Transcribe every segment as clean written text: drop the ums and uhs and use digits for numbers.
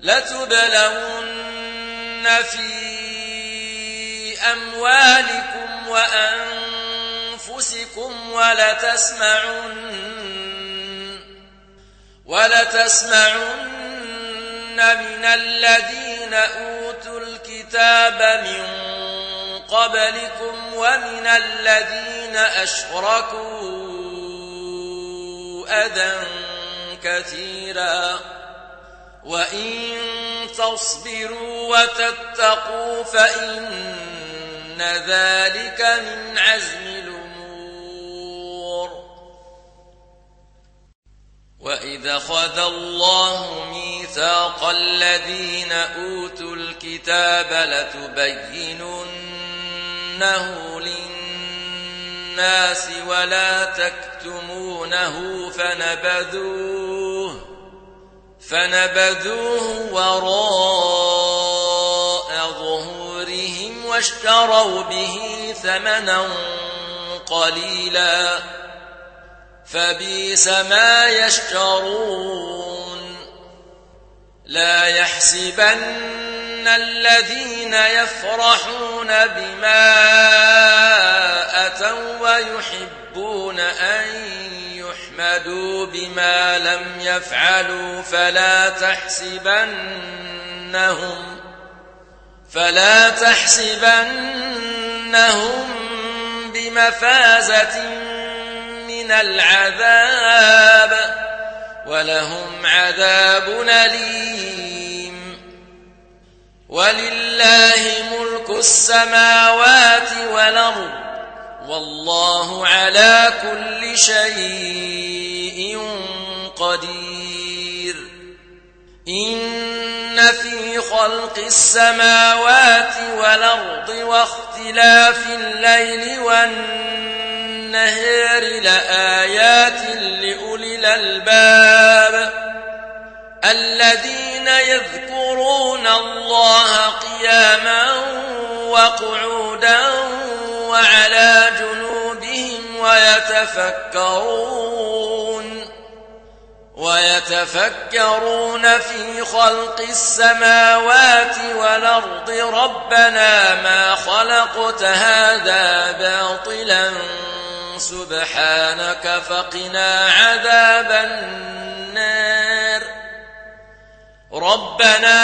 لتبلون في أموالكم وأنفسكم ولتسمعن من الذين أوتوا الكتاب من قبلكم ومن الذين أشركوا أذى كثيرا وإن تصبروا وتتقوا فإن ذلك من عزم الأمور. وإذا أخذ الله ميثاق الذين أوتوا الكتاب لتبيننه للناس ولا تكتمونه فنبذوه وراء ظهورهم واشتروا به ثمنا قليلا فبئس ما يشترون. لا يحسبن الذين يفرحون بما أتوا ويحبون أن يحمدوا بما لم يفعلوا فلا تحسبنهم بمفازة من العذاب ولهم عذاب أليم. ولله ملك السماوات والأرض والله على كل شيء قدير. إن في خلق السماوات والأرض واختلاف الليل والنهار لآيات لأولي الألباب الذين يذكرون الله قياما وقعودا وعلى جنوبهم ويتفكرون في خلق السماوات والأرض ربنا ما خلقت هذا باطلا سبحانك فقنا عذاب النار. ربنا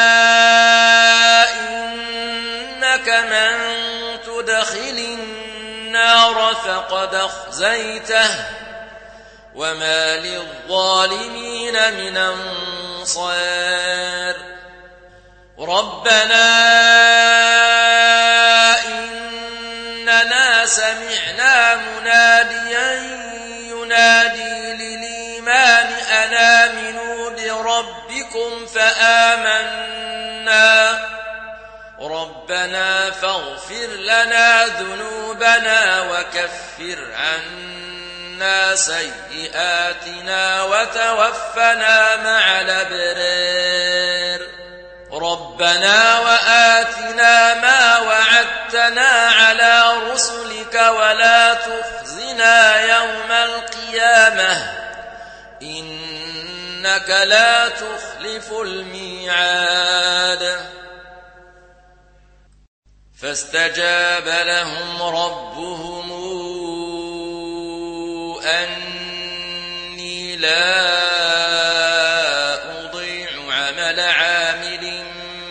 إنك من تدخل النار فقد أخزيته وما للظالمين من أنصار. ربنا إننا سمعنا مناديا ينادي للإيمان أن آمنوا بربكم فآمنا ربنا فاغفر لنا ذنوبنا وكفر عنا سيئاتنا وتوفنا مع الأبرار. ربنا وآتنا ما وعدتنا على رسلك ولا تخزنا يوم القيامة إنك لا تخلف الميعاد. فاستجاب لهم ربهم أني لا أضيع عمل عامل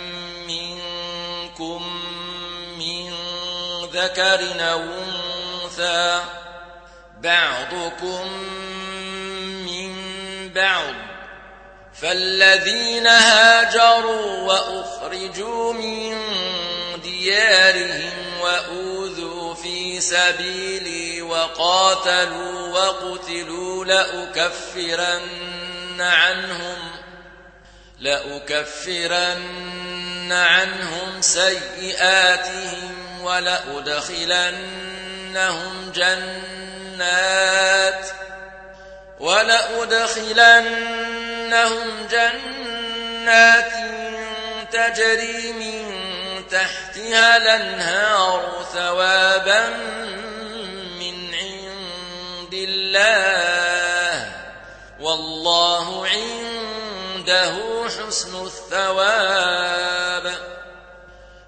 منكم من ذكر أو أنثى بعضكم من بعض فالذين هاجروا وأخرجوا من ديارهم وأوذوا في سبيلي وقاتلوا وقتلوا لأكفرن عنهم سيئاتهم ولأدخلنهم جنات تجري من تحتها الأنهار ثوابا من عند الله والله عنده له حسن الثواب